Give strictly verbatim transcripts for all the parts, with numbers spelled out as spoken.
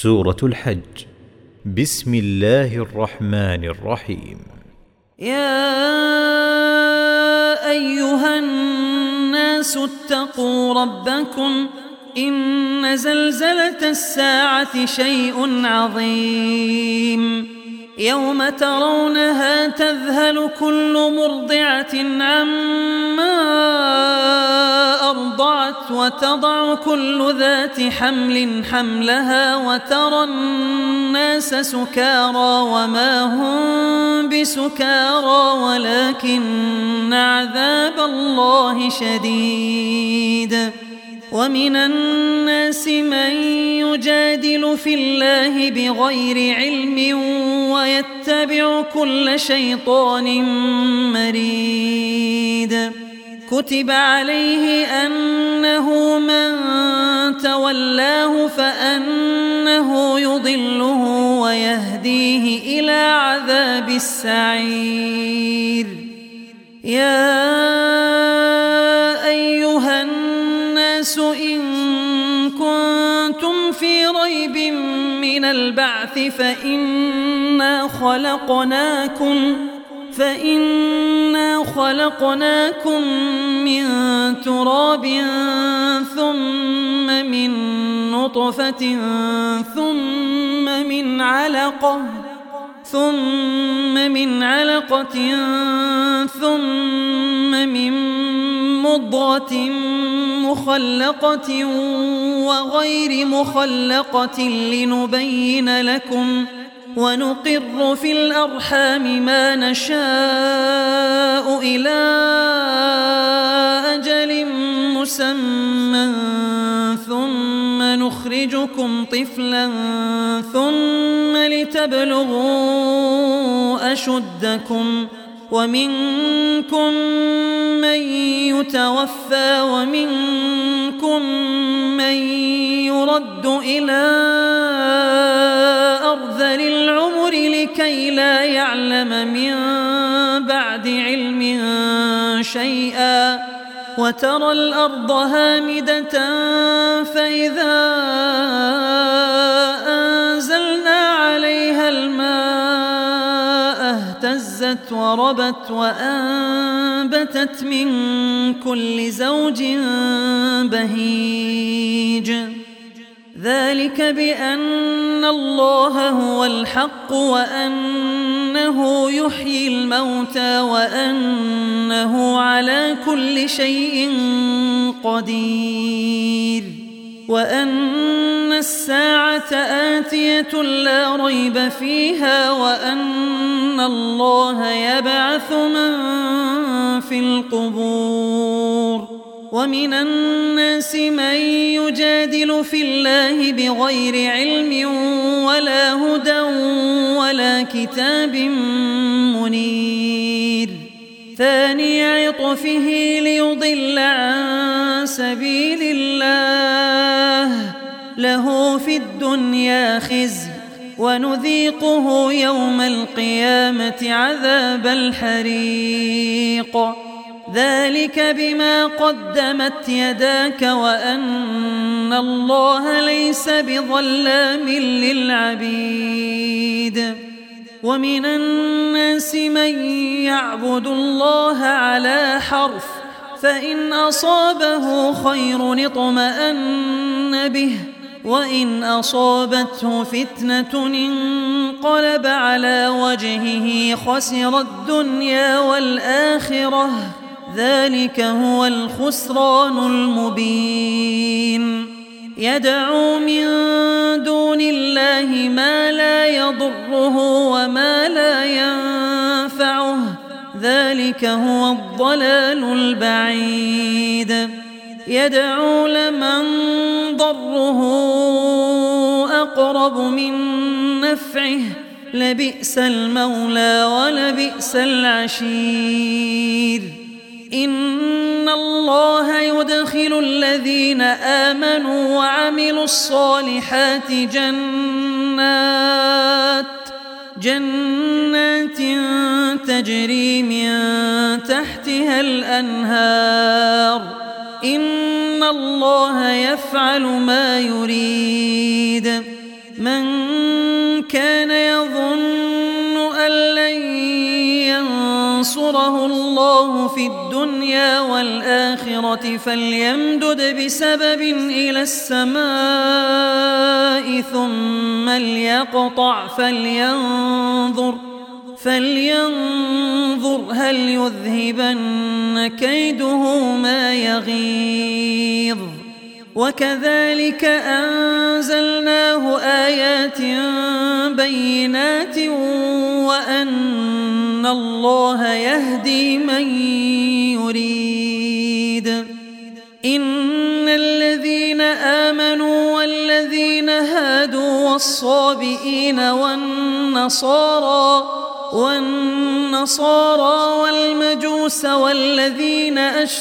سورة الحج. بسم الله الرحمن الرحيم. يا أيها الناس اتقوا ربكم إن زلزلة الساعة شيء عظيم يوم ترونها تذهل كل مرضعة عما أرضعت وتضع كل ذات حمل حملها وترى الناس سكارى وما هم بسكارى ولكن عذاب الله شديد. ومن الناس من يجادل في الله بغير علم ويتبع كل شيطان مريد. كتب عليه أنه من تولاه فأنه يضله ويهديه إلى عذاب السعير. يا أيها الناس إن كنتم في ريب من البعث فإنا خلقناكم فإنا خلقناكم من تراب ثم من نطفة ثم من علقة ثم من علقة ثم من مضغة مخلقة وغير مخلقة لنبين لكم ونقر في الأرحام ما نشاء إلى أجل مسمى ثم نخرجكم طفلا ثم لتبلغوا أشدكم ومنكم من يتوفى ومنكم من يرد إلى أرذل العمر لكي لا يعلم من بعد علم شيئا. وترى الأرض هامدة فإذا أنزلنا عليها الماء اهتزت وربت وأنبتت من كل زوج بهيج. ذلك بأن الله هو الحق وأنه يحيي الموتى وأنه على كل شيء قدير وأن الساعة آتية لا ريب فيها وأن الله يبعث من في القبور. ومن الناس من يجادل في الله بغير علم ولا هدى ولا كتاب منير. ثاني عطفه ليضل عن سبيل الله له في الدنيا خزي ونذيقه يوم القيامة عذاب الحريق. ذلك بما قدمت يداك وأن الله ليس بظلام للعبيد. ومن الناس من يعبد الله على حرف فإن أصابه خير اطمأن به وإن أصابته فتنة انقلب على وجهه خسر الدنيا والآخرة. ذلك هو الخسران المبين. يدعو من دون الله ما لا يضره وما لا ينفعه ذلك هو الضلال البعيد. يدعو لمن ضره أقرب من نفعه لبئس المولى ولبئس العشير. إن الله يدخل الذين آمنوا وعملوا الصالحات جنات جنات تجري من تحتها الأنهار إن الله يفعل ما يريد. من كان يظن أن لن ينصره الله في الدنيا والآخرة فليمدد بسبب إلى السماء ثم ليقطع فلينظر فلينظر هل يذهبن كيده ما يغيظ. وكذلك أنزلناه آيات بينات وأن الله يهدي من يريد. إن الذين آمنوا والذين هادوا والصابئين والنصارى والنصارى والمجوس والذين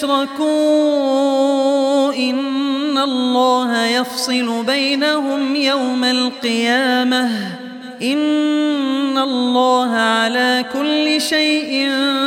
أشركوا إن الله يفصل بينهم يوم القيامة إن الله على كل شيء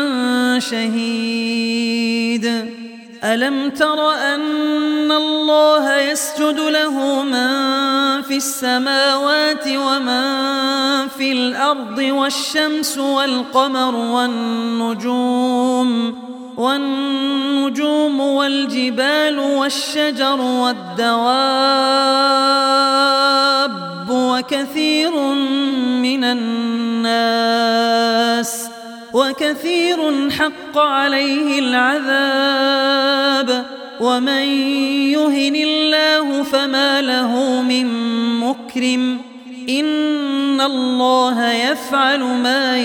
شهيد. ألم تر أن الله يسجد له من في السماوات ومن في الأرض والشمس والقمر والنجوم والنجوم والجبال والشجر والدواب وكثير من الناس وكثير حق عليه العذاب ومن يهن الله فما له من مكرم إن الله يفعل ما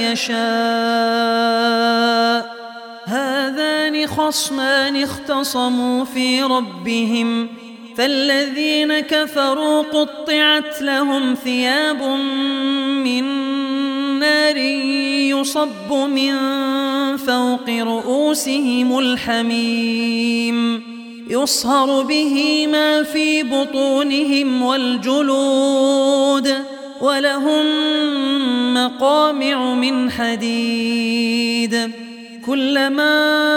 يشاء. هذان خصمان اختصموا في ربهم فالذين كفروا قطعت لهم ثياب من نار يصب من فوق رؤوسهم الحميم يصهر به ما في بطونهم والجلود ولهم مقامع من حديد كلما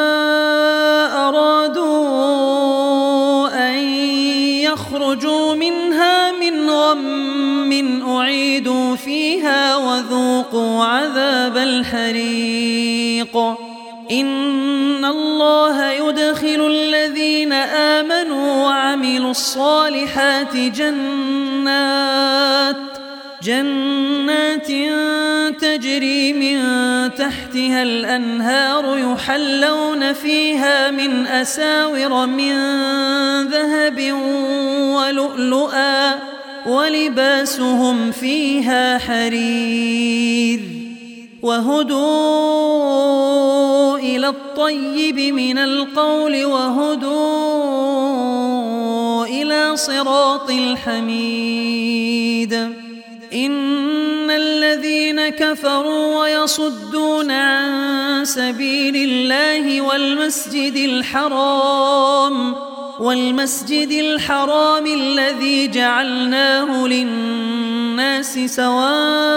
أرادوا أن يخرجوا منها من غم أعيدوا فيها وذوقوا عذاب الحريق. إن الله يدخل الذين آمنوا وعملوا الصالحات جنات جنات تجري من تحتها الأنهار يحلون فيها من أساور من ذهب ولؤلؤا ولباسهم فيها حرير وهدوا إلى الطيب من القول وهدوا إلى صراط الحميد. إن الذين كفروا ويصدون عن سبيل الله والمسجد الحرام والمسجد الحرام الذي جعلناه للناس سواء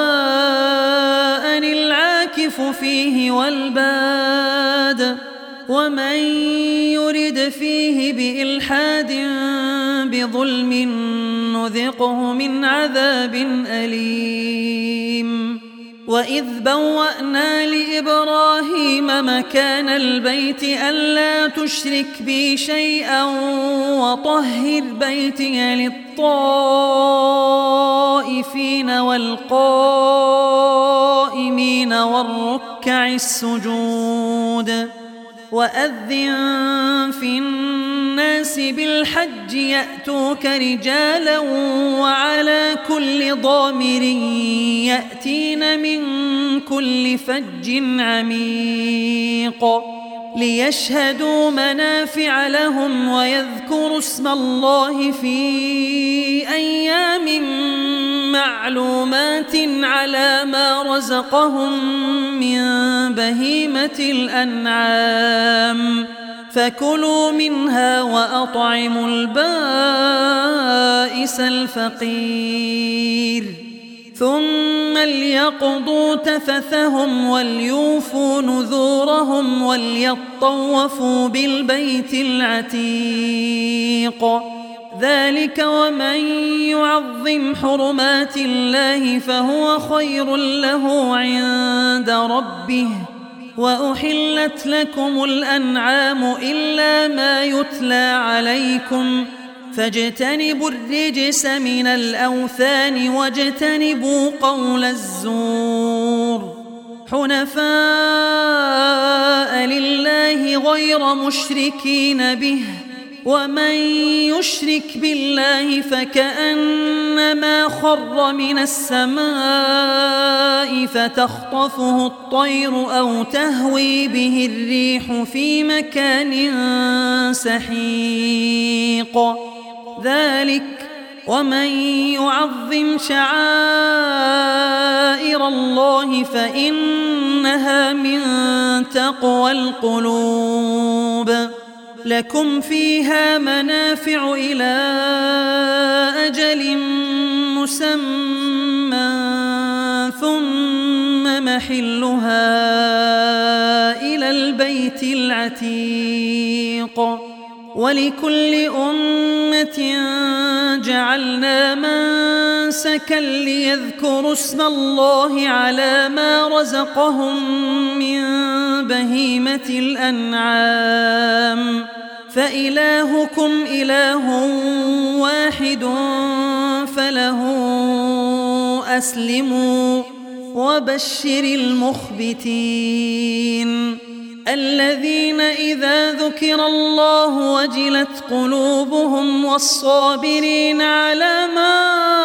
العاكف فيه والباد ومن يرد فيه بإلحاد بظلم نذقه من عذاب أليم. وإذ بوأنا لإبراهيم مكان البيت ألا تشرك بي شيئا وطهر بيتي للطائفين والقائمين والركع السجود. وأذن في الناس بالحج يأتوك رجالا وعلى كل ضامر يأتين من كل فج عميق ليشهدوا منافع لهم ويذكروا اسم الله في أيام معلومات على ما رزقهم من بهيمة الأنعام فكلوا منها وأطعموا البائس الفقير ثم ليقضوا تفثهم وليوفوا نذورهم وليطوفوا بالبيت العتيق ذلك ومن يعظم حرمات الله فهو خير له عند ربه. وأحلت لكم الأنعام إلا ما يتلى عليكم فاجتنبوا الرجس من الأوثان واجتنبوا قول الزور حنفاء لله غير مشركين به ومن يشرك بالله فكأنما خر من السماء فتخطفه الطير أو تهوي به الريح في مكان سحيق. ذلك ومن يعظم شعائر الله فإنها من تقوى القلوب. لكم فيها منافع إلى أجل مسمى ثم محلها إلى البيت العتيق. ولكل أمة جعلنا منسكا ليذكروا اسم الله على ما رزقهم من بهيمة الأنعام فإلهكم إله واحد فله أسلموا وبشر المخبتين الذين إذا ذكر الله وجلت قلوبهم والصابرين على ما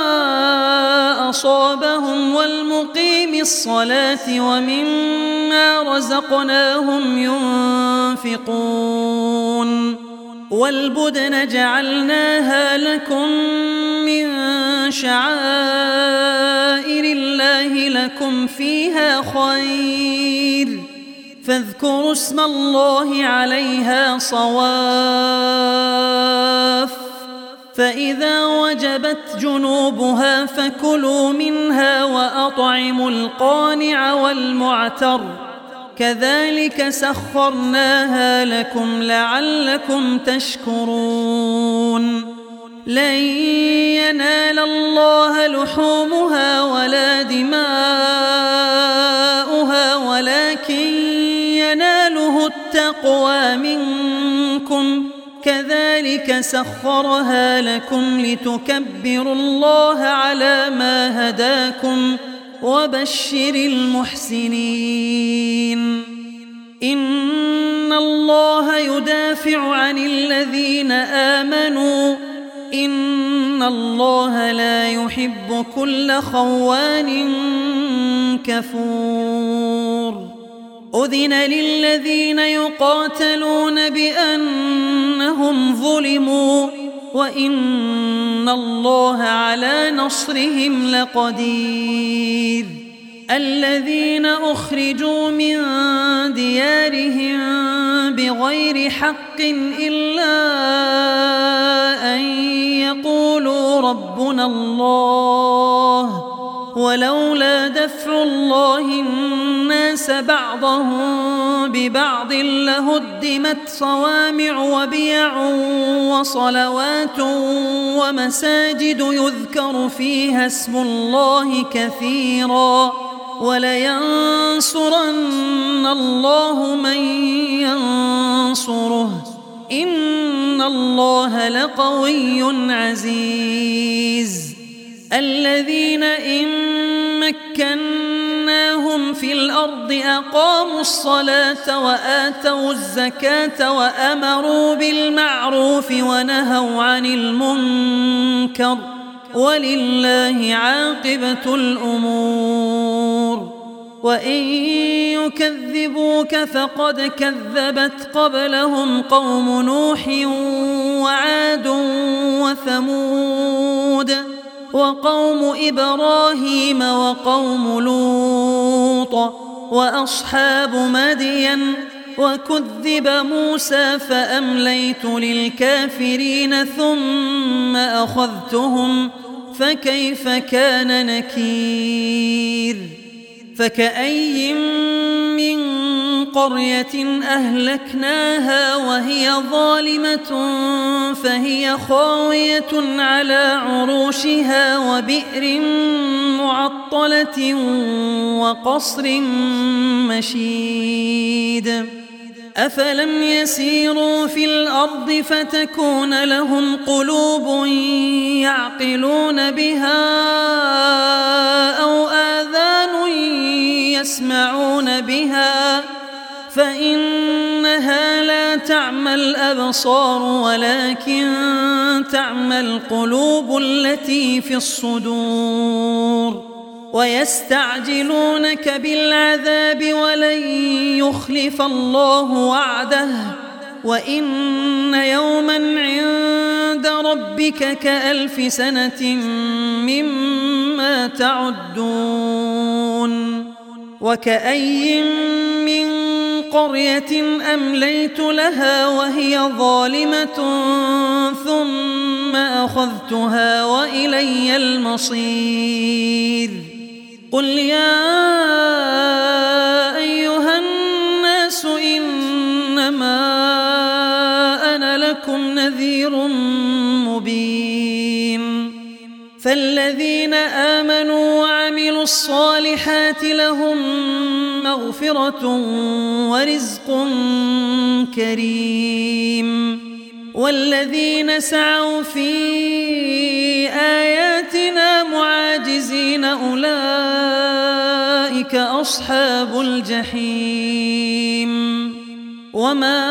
أصابهم والمقيم الصلاة ومما رزقناهم ينفقون. والبدن جعلناها لكم من شعائر الله لكم فيها خير فاذكروا اسم الله عليها صواف فإذا وجبت جنوبها فكلوا منها وأطعموا القانع والمعتر كذلك سخرناها لكم لعلكم تشكرون. لن ينال الله لحومها ولا دماؤها ولكن يناله التقوى منكم كذلك سخرها لكم لتكبروا الله على ما هداكم وبشر المحسنين. إن الله يدافع عن الذين آمنوا إن الله لا يحب كل خوان كفور. أذن للذين يقاتلون بأنهم ظلموا وإن الله على نصرهم لقدير. الذين أخرجوا من ديارهم بغير حق إلا أن يقولوا ربنا الله ولولا دفع الله الناس بعضهم ببعض لهدمت صوامع وبيع وصلوات ومساجد يذكر فيها اسم الله كثيرا ولينصرن الله من ينصره إن الله لقوي عزيز. الذين إن مكناهم في الأرض أقاموا الصلاة وآتوا الزكاة وأمروا بالمعروف ونهوا عن المنكر ولله عاقبة الأمور. وإن يكذبوك فقد كذبت قبلهم قوم نوح وعاد وثمود وقوم إبراهيم وقوم لوط وأصحاب مدين وكذب موسى فأمليت للكافرين ثم أخذتهم فكيف كان نكير. فكأي من قرية أهلكناها وهي ظالمة فهي خاوية على عروشها وبئر معطلة وقصر مشيد أفلم يسيروا في الأرض فتكون لهم قلوب يعقلون بها أو آذان يسمعون بها فإنها لا تعمى الأبصار ولكن تعمى القلوب التي في الصدور ويستعجلونك بالعذاب ولن يخلف الله وعده وإن يوما عند ربك كألف سنة مما تعدون وكأي من قرية أمليت لها وهي ظالمة ثم أخذتها وإلي المصير قل يا أيها الناس إنما أنا لكم نذير مبين فالذين آمنوا وعملوا الصالحات لهم مغفرة ورزق كريم والذين سعوا في آياتنا معاجزين أولئك أصحاب الجحيم وما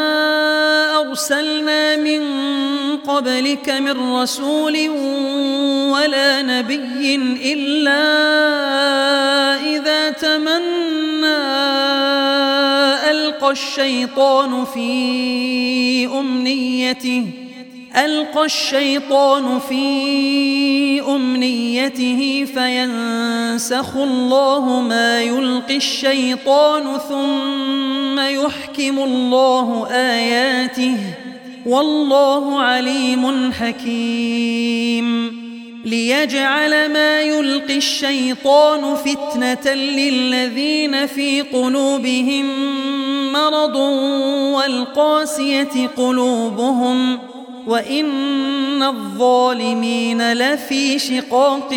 أرسلنا من قبلك من رسول ولا نبي إلا إذا تمنى ألقى الشيطان في أمنيته ألقى الشيطان في أمنيته فينسخ الله ما يلقي الشيطان ثم يحكم الله آياته والله عليم حكيم ليجعل ما يلقي الشيطان فتنة للذين في قلوبهم مرض والقاسية قلوبهم وإن الظالمين لفي شقاق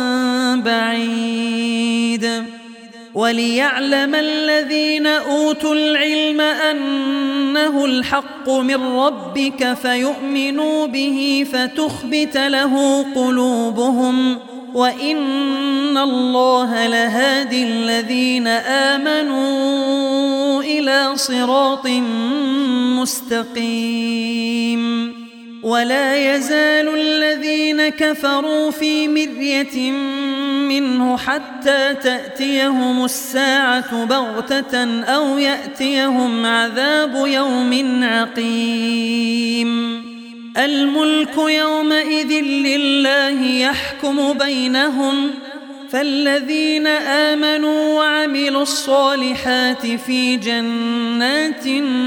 بعيد وليعلم الذين أوتوا العلم أنه الحق من ربك فيؤمنوا به فتخبت له قلوبهم وإن الله لهادي الذين آمنوا إلى صراط مستقيم ولا يزال الذين كفروا في مرية منه حتى تأتيهم الساعة بغتة أو يأتيهم عذاب يوم عقيم الملك يومئذ لله يحكم بينهم فالذين آمنوا وعملوا الصالحات في جنات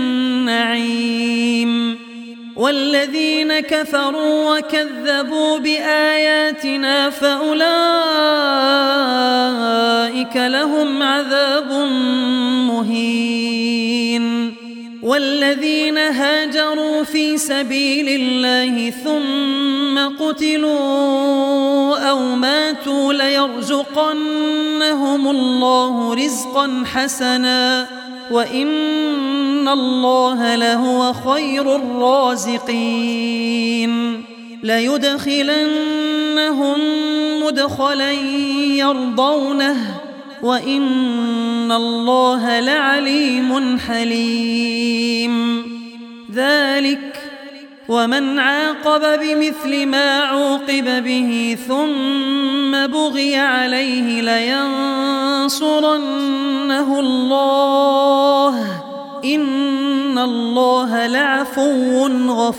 النعيم والذين كفروا وكذبوا بآياتنا فأولئك لهم عذاب مهين والذين هاجروا في سبيل الله ثم قتلوا أو ماتوا ليرزقنهم الله رزقا حسنا وإن الله لهو خير الرازقين ليدخلنهم مدخلا يرضونه وإن الله لعليم حليم ذلك ومن عاقب بمثل ما عوقب به ثم بغي عليه لينصرنه الله إن الله لعفو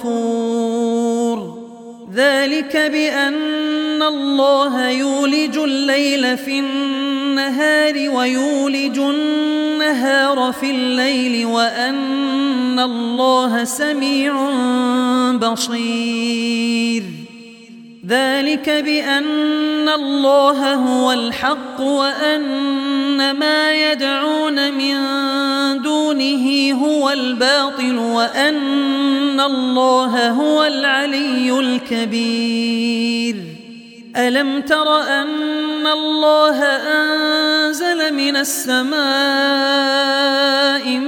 غفور ذلك بأن الله يولج الليل في النهار ويولج النهار في الليل وأن الله سميع بصير ذلك بأن الله هو الحق وأن ما يدعون من دونه هو الباطل وأن الله هو العلي الكبير. ألم تر أن الله أنزل من السماء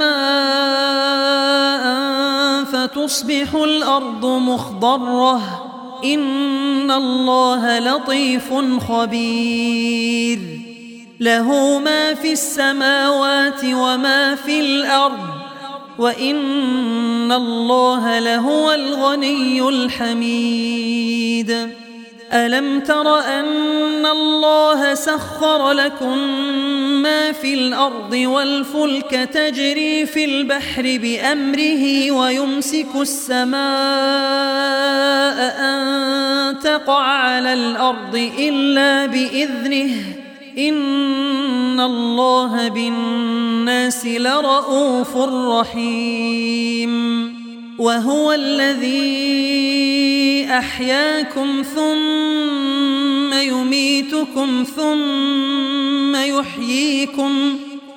ماء فتصبح الأرض مخضرة إن الله لطيف خبير. له ما في السماوات وما في الأرض وإن الله لهو الغني الحميد. ألم تر أن الله سخر لكم ما في الأرض والفلك تجري في البحر بأمره ويمسك السماء أن تقع على الأرض إلا بإذنه إن الله بالناس لرؤوف رحيم. وهو الذي أحياكم ثم يميتكم ثم يحييكم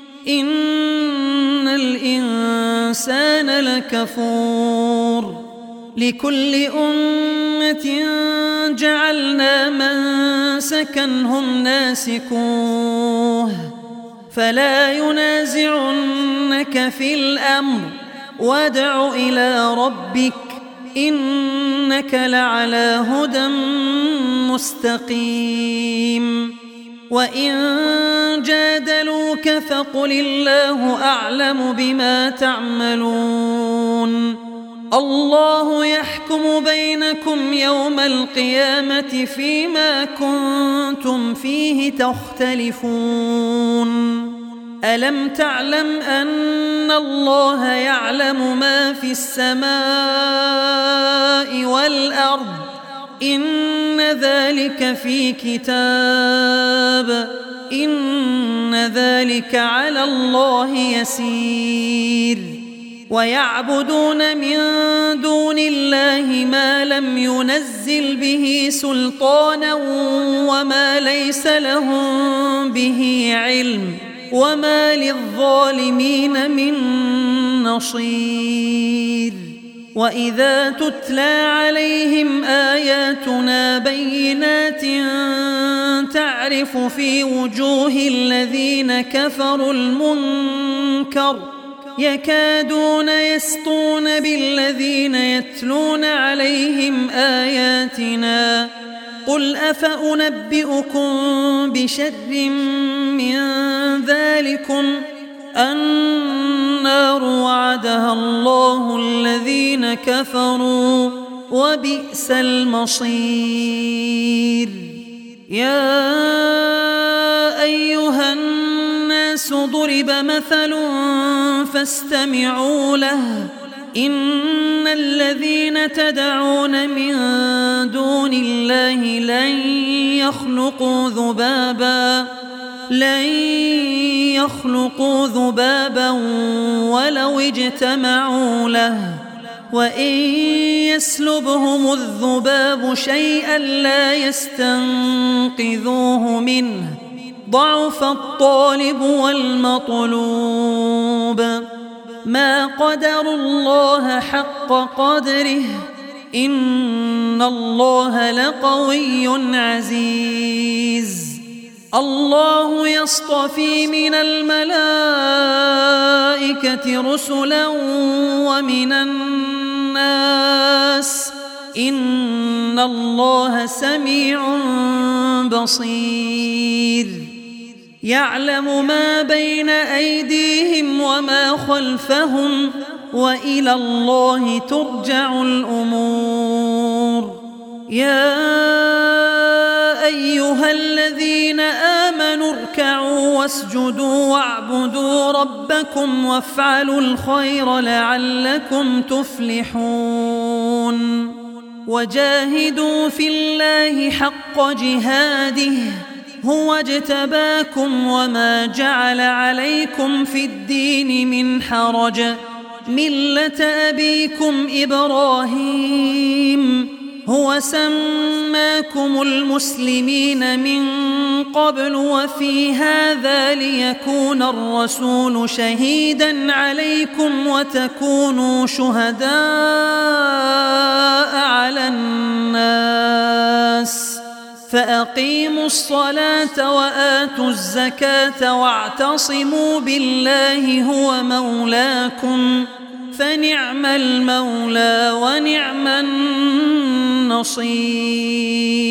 إن الإنسان لكفور. لكل أمة جعلنا منسكا هم ناسكوه فلا ينازعنك في الأمر وادع إلى ربك إنك لعلى هدى مستقيم. وإن جادلوك فقل الله أعلم بما تعملون. الله يحكم بينكم يوم القيامة فيما كنتم فيه تختلفون. ألم تعلم أن الله يعلم ما في السماء والأرض إن ذلك في كتاب إن ذلك على الله يسير. ويعبدون من دون الله ما لم ينزل به سلطانا وما ليس لهم به علم وما للظالمين من نصير. وإذا تتلى عليهم آياتنا بينات تعرف في وجوه الذين كفروا المنكر يكادون يسطون بالذين يتلون عليهم آياتنا قل أفأنبئكم بشر من ذلكم النار وعدها الله الذين كفروا وبئس المصير. يا أيها الناس ضرب مثل فاستمعوا له إن الذين تدعون من دون الله لن يخلقوا ذبابا لن يخلقوا ذبابا ولو اجتمعوا له وإن يسلبهم الذباب شيئا لا يستنقذوه منه ضعف الطالب والمطلوب. ما قدروا الله حق قدره إن الله لقوي عزيز. الله يصطفي من الملائكة رسلا ومن الناس إن الله سميع بصير. يعلم ما بين أيديهم وما خلفهم وإلى الله ترجع الأمور. يا أيها الذين آمنوا اركعوا واسجدوا واعبدوا ربكم وافعلوا الخير لعلكم تفلحون. وجاهدوا في الله حق جهاده هو اجتباكم وما جعل عليكم في الدين من حرج ملة أبيكم إبراهيم هو سماكم المسلمين من قبل وفي هذا ليكون الرسول شهيدا عليكم وتكونوا شهداء على الناس فأقيموا الصلاة وآتوا الزكاة واعتصموا بالله هو مولاكم فنعم المولى ونعم النصير.